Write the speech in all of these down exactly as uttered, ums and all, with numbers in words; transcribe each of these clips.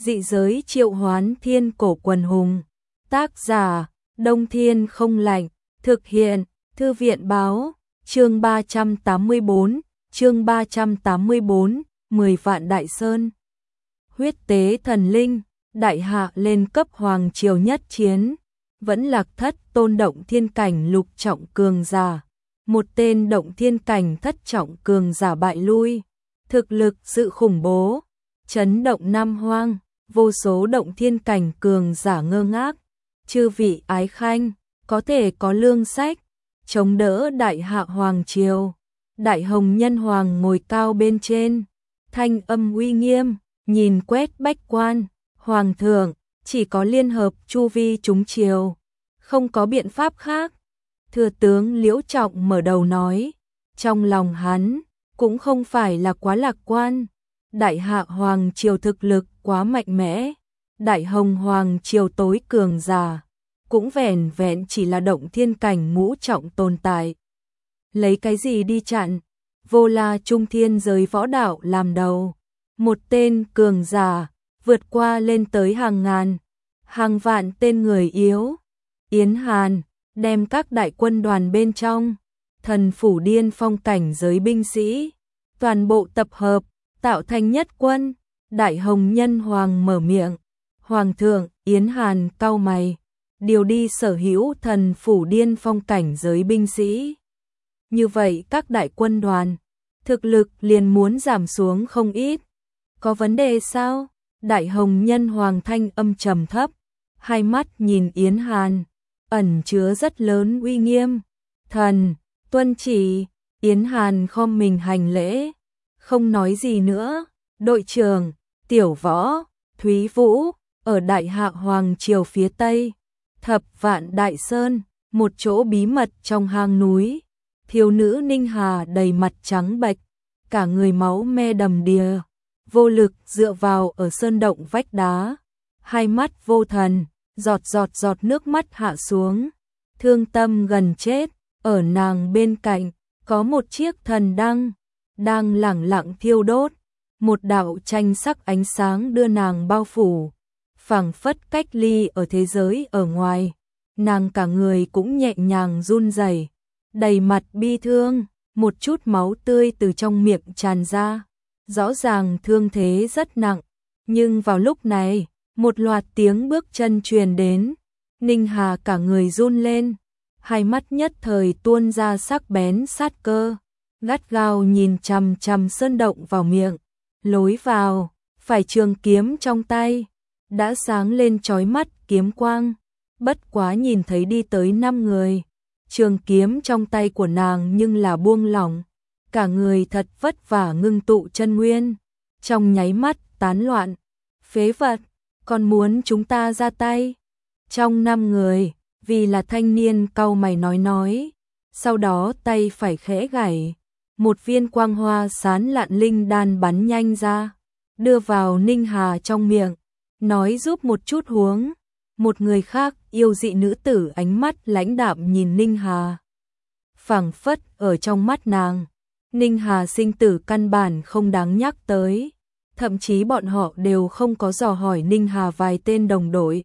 Dị giới triệu hoán thiên cổ quần hùng. Tác giả, Đông Thiên không lạnh. Thực hiện, Thư viện báo. Chương ba trăm tám mươi bốn, chương ba trăm tám mươi bốn, mười vạn đại sơn. Huyết tế thần linh, đại hạ lên cấp hoàng triều nhất chiến. Vẫn Lạc Thất tôn động thiên cảnh lục trọng cường giả. Một tên động thiên cảnh thất trọng cường giả bại lui. Thực lực sự khủng bố, chấn động Nam Hoang, vô số động thiên cảnh cường giả ngơ ngác. Chư vị ái khanh, có thể có lương sách, chống đỡ đại hạ hoàng triều. Đại hồng nhân hoàng ngồi cao bên trên, thanh âm uy nghiêm, nhìn quét bách quan. Hoàng thượng, chỉ có liên hợp chu vi chúng triều, không có biện pháp khác. Thừa tướng Liễu Trọng mở đầu nói, trong lòng hắn cũng không phải là quá lạc quan. Đại hạ hoàng triều thực lực quá mạnh mẽ, đại hồng hoàng triều tối cường giả cũng vẻn vẹn chỉ là động thiên cảnh ngũ trọng tồn tại. Lấy cái gì đi chặn? Vô La Trung Thiên giới võ đạo làm đầu, một tên cường giả vượt qua lên tới hàng ngàn, hàng vạn tên người yếu. Yến Hàn đem các đại quân đoàn bên trong Thần Phủ Điên Phong cảnh giới binh sĩ toàn bộ tập hợp, tạo thành nhất quân. Đại hồng nhân hoàng mở miệng, hoàng thượng. Yến Hàn cau mày, điều đi sở hữu Thần Phủ Điên Phong cảnh giới binh sĩ. Như vậy các đại quân đoàn thực lực liền muốn giảm xuống không ít. Có vấn đề sao? Đại hồng nhân hoàng thanh âm trầm thấp, hai mắt nhìn Yến Hàn, ẩn chứa rất lớn uy nghiêm. Thần, tuân chỉ. Yến Hàn khom mình hành lễ, không nói gì nữa. Đội trưởng, Tiểu Võ, Thúy Vũ, ở Đại Hạ Hoàng triều phía Tây, Thập Vạn Đại Sơn, một chỗ bí mật trong hang núi. Thiếu nữ Ninh Hà đầy mặt trắng bệch, cả người máu me đầm đìa, vô lực dựa vào ở sơn động vách đá, hai mắt vô thần, giọt giọt giọt nước mắt hạ xuống, thương tâm gần chết. Ở nàng bên cạnh có một chiếc thần đăng đang lẳng lặng thiêu đốt, một đạo tranh sắc ánh sáng đưa nàng bao phủ, phảng phất cách ly ở thế giới ở ngoài. Nàng cả người cũng nhẹ nhàng run rẩy, đầy mặt bi thương, một chút máu tươi từ trong miệng tràn ra, rõ ràng thương thế rất nặng. Nhưng vào lúc này, một loạt tiếng bước chân truyền đến, Ninh Hà cả người run lên, hai mắt nhất thời tuôn ra sắc bén sát cơ, gắt gao nhìn chằm chằm sơn động vào miệng. Lối vào, phải trường kiếm trong tay đã sáng lên chói mắt kiếm quang, bất quá nhìn thấy đi tới năm người. Trường kiếm trong tay của nàng nhưng là buông lỏng, cả người thật vất vả ngưng tụ chân nguyên, trong nháy mắt tán loạn. Phế vật, còn muốn chúng ta ra tay? Trong năm người, vì là thanh niên cau mày nói nói, sau đó tay phải khẽ gảy, một viên quang hoa sán lạn linh đan bắn nhanh ra, đưa vào Ninh Hà trong miệng, nói giúp một chút huống. Một người khác, yêu dị nữ tử ánh mắt lãnh đạm nhìn Ninh Hà, phảng phất ở trong mắt nàng, Ninh Hà sinh tử căn bản không đáng nhắc tới, thậm chí bọn họ đều không có dò hỏi Ninh Hà vài tên đồng đội.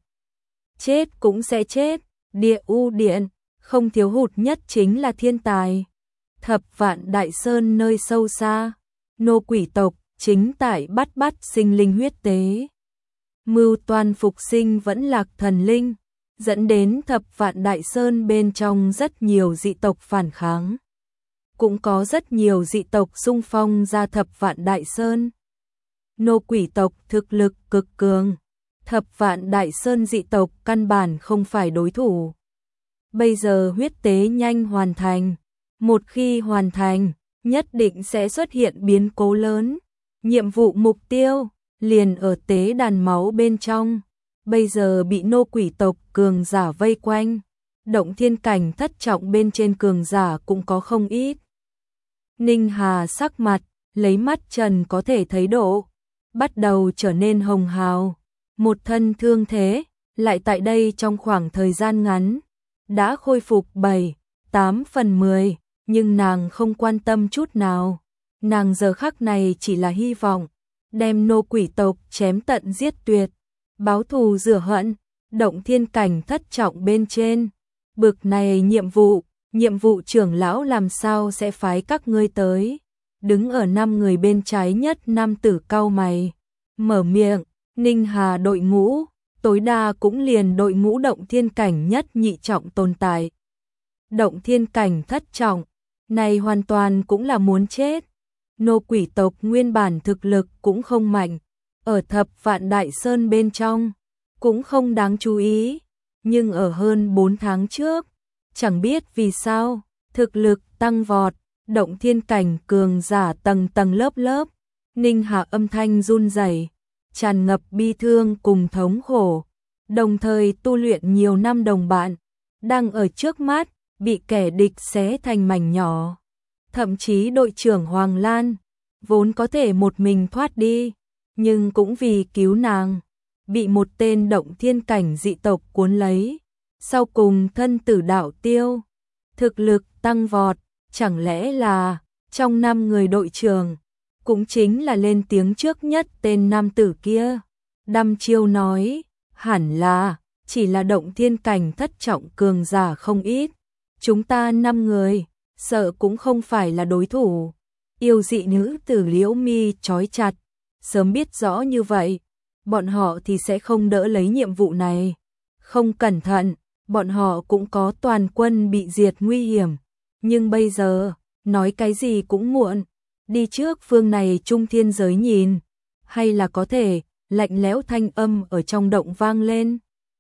Chết cũng sẽ chết, Địa U Điện không thiếu hụt nhất chính là thiên tài. Thập Vạn Đại Sơn nơi sâu xa, nô quỷ tộc chính tại bắt bắt sinh linh huyết tế, mưu toan phục sinh Vẫn Lạc thần linh, dẫn đến Thập Vạn Đại Sơn bên trong rất nhiều dị tộc phản kháng, cũng có rất nhiều dị tộc xung phong ra Thập Vạn Đại Sơn. Nô quỷ tộc thực lực cực cường, Thập Vạn Đại Sơn dị tộc căn bản không phải đối thủ. Bây giờ huyết tế nhanh hoàn thành, một khi hoàn thành, nhất định sẽ xuất hiện biến cố lớn. Nhiệm vụ mục tiêu liền ở tế đàn máu bên trong, bây giờ bị nô quỷ tộc cường giả vây quanh, động thiên cảnh thất trọng bên trên cường giả cũng có không ít. Ninh Hà sắc mặt, lấy mắt trần có thể thấy độ, bắt đầu trở nên hồng hào, một thân thương thế, lại tại đây trong khoảng thời gian ngắn, đã khôi phục bảy, tám phần mười, nhưng nàng không quan tâm chút nào, nàng giờ khắc này chỉ là hy vọng, đem nô quỷ tộc chém tận giết tuyệt, báo thù rửa hận, động thiên cảnh thất trọng bên trên. Bực này nhiệm vụ, nhiệm vụ trưởng lão làm sao sẽ phái các ngươi tới? Đứng ở năm người bên trái nhất nam tử cau mày, mở miệng, Ninh Hà đội ngũ, tối đa cũng liền đội ngũ động thiên cảnh nhất nhị trọng tồn tại. Động thiên cảnh thất trọng, này hoàn toàn cũng là muốn chết. Nô quỷ tộc nguyên bản thực lực cũng không mạnh, ở thập vạn đại sơn bên trong, cũng không đáng chú ý, nhưng ở hơn bốn tháng trước, chẳng biết vì sao, thực lực tăng vọt, động thiên cảnh cường giả tầng tầng lớp lớp, Ninh Hà âm thanh run rẩy, tràn ngập bi thương cùng thống khổ, đồng thời tu luyện nhiều năm đồng bạn, đang ở trước mắt, bị kẻ địch xé thành mảnh nhỏ. Thậm chí đội trưởng Hoàng Lan, vốn có thể một mình thoát đi, nhưng cũng vì cứu nàng, bị một tên động thiên cảnh dị tộc cuốn lấy, sau cùng thân tử đạo tiêu, thực lực tăng vọt, chẳng lẽ là, trong năm người đội trưởng, cũng chính là lên tiếng trước nhất tên nam tử kia. Đăm chiêu nói, hẳn là, chỉ là động thiên cảnh thất trọng cường giả không ít, chúng ta năm người, sợ cũng không phải là đối thủ. Yêu dị nữ tử liễu mi trói chặt, sớm biết rõ như vậy, bọn họ thì sẽ không đỡ lấy nhiệm vụ này. Không cẩn thận, bọn họ cũng có toàn quân bị diệt nguy hiểm. Nhưng bây giờ, nói cái gì cũng muộn, đi trước phương này trung thiên giới nhìn, hay là có thể, lạnh lẽo thanh âm ở trong động vang lên.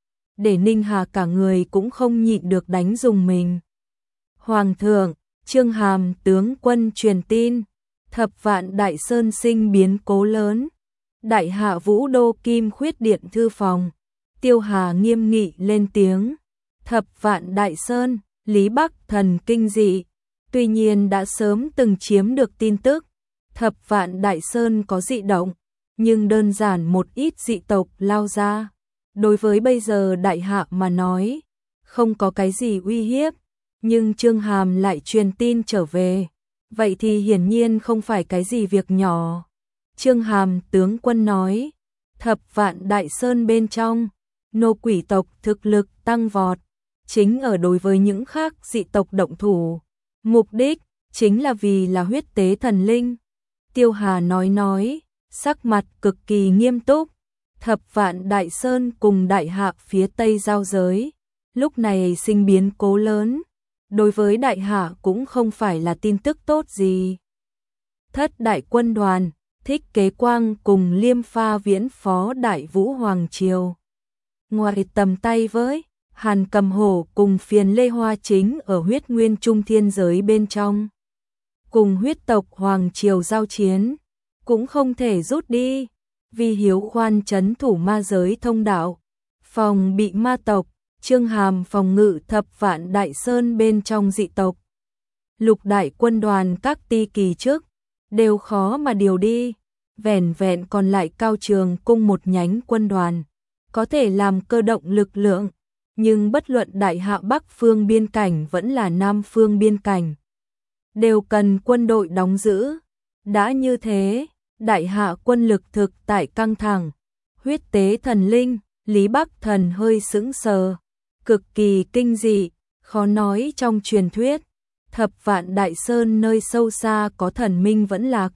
Để Ninh Hà cả người cũng không nhịn được đánh dùng mình. Hoàng thượng, Trương Hàm tướng quân truyền tin, thập vạn đại sơn sinh biến cố lớn. Đại hạ Vũ Đô Kim Khuyết Điện thư phòng, Tiêu Hà nghiêm nghị lên tiếng. Thập vạn đại sơn, Lý Bắc thần kinh dị, tuy nhiên đã sớm từng chiếm được tin tức. Thập vạn đại sơn có dị động, nhưng đơn giản một ít dị tộc lao ra. Đối với bây giờ đại hạ mà nói, không có cái gì uy hiếp, nhưng Trương Hàm lại truyền tin trở về, vậy thì hiển nhiên không phải cái gì việc nhỏ. Trương Hàm tướng quân nói, thập vạn đại sơn bên trong, nô quỷ tộc thực lực tăng vọt, chính ở đối với những khác dị tộc động thủ, mục đích chính là vì là huyết tế thần linh. Tiêu Hà nói nói, sắc mặt cực kỳ nghiêm túc. Thập vạn đại sơn cùng đại hạ phía tây giao giới, lúc này sinh biến cố lớn, đối với đại hạ cũng không phải là tin tức tốt gì. Thất đại quân đoàn, Thích Kế Quang cùng Liêm Pha viễn phó Đại Vũ Hoàng Triều. Ngoài tầm tay với, Hàn Cầm Hổ cùng Phiền Lê Hoa chính ở huyết nguyên trung thiên giới bên trong. Cùng huyết tộc Hoàng Triều giao chiến, cũng không thể rút đi. Vì hiếu khoan trấn thủ ma giới thông đạo, phòng bị ma tộc, Trương Hàm phòng ngự thập vạn đại sơn bên trong dị tộc. Lục đại quân đoàn các ti kỳ trước, đều khó mà điều đi, vẻn vẹn còn lại Cao Trường cung một nhánh quân đoàn, có thể làm cơ động lực lượng, nhưng bất luận đại hạ Bắc phương biên cảnh vẫn là Nam phương biên cảnh, đều cần quân đội đóng giữ. Đã như thế, đại hạ quân lực thực tại căng thẳng, huyết tế thần linh, Lý Bắc thần hơi sững sờ, cực kỳ kinh dị, khó nói trong truyền thuyết, thập vạn đại sơn nơi sâu xa có thần minh vẫn lạc.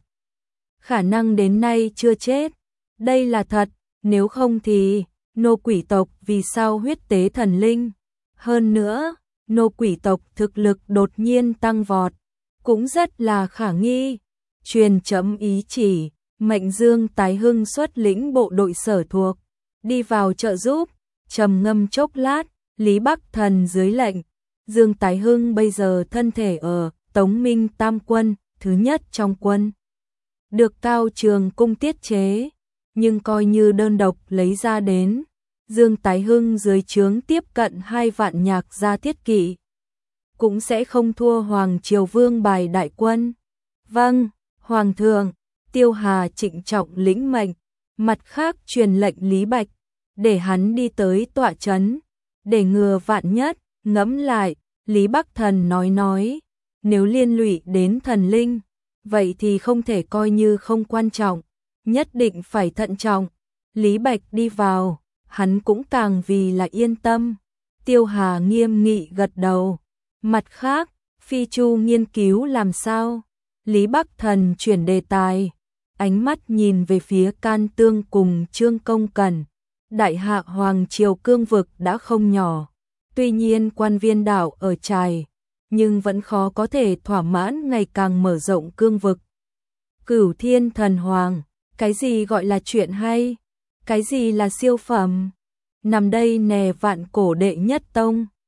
Khả năng đến nay chưa chết, đây là thật, nếu không thì, nô quỷ tộc vì sao huyết tế thần linh? Hơn nữa, nô quỷ tộc thực lực đột nhiên tăng vọt, cũng rất là khả nghi. Truyền chấm ý chỉ, mệnh Dương Tái Hưng xuất lĩnh bộ đội sở thuộc, đi vào trợ giúp, trầm ngâm chốc lát, Lý Bắc thần dưới lệnh, Dương Tái Hưng bây giờ thân thể ở Tống Minh Tam quân, thứ nhất trong quân. Được Cao Trường cung tiết chế, nhưng coi như đơn độc lấy ra đến, Dương Tái Hưng dưới trướng tiếp cận hai vạn nhạc gia thiết kỵ, cũng sẽ không thua Hoàng Triều Vương bài đại quân. Vâng, Hoàng thượng. Tiêu Hà trịnh trọng lĩnh mệnh, mặt khác truyền lệnh Lý Bạch, để hắn đi tới tọa trấn, để ngừa vạn nhất. Ngẫm lại, Lý Bắc thần nói nói, nếu liên lụy đến thần linh, vậy thì không thể coi như không quan trọng, nhất định phải thận trọng. Lý Bạch đi vào, hắn cũng càng vì là yên tâm. Tiêu Hà nghiêm nghị gật đầu. Mặt khác, Phi Chu nghiên cứu làm sao? Lý Bắc Thần chuyển đề tài, ánh mắt nhìn về phía Can Tương cùng Trương Công Cẩn. Đại hạ Hoàng Triều cương vực đã không nhỏ, tuy nhiên quan viên đảo ở trài, nhưng vẫn khó có thể thỏa mãn ngày càng mở rộng cương vực. Cửu Thiên Thần Hoàng, cái gì gọi là chuyện hay? Cái gì là siêu phẩm? Nằm đây nè vạn cổ đệ nhất tông.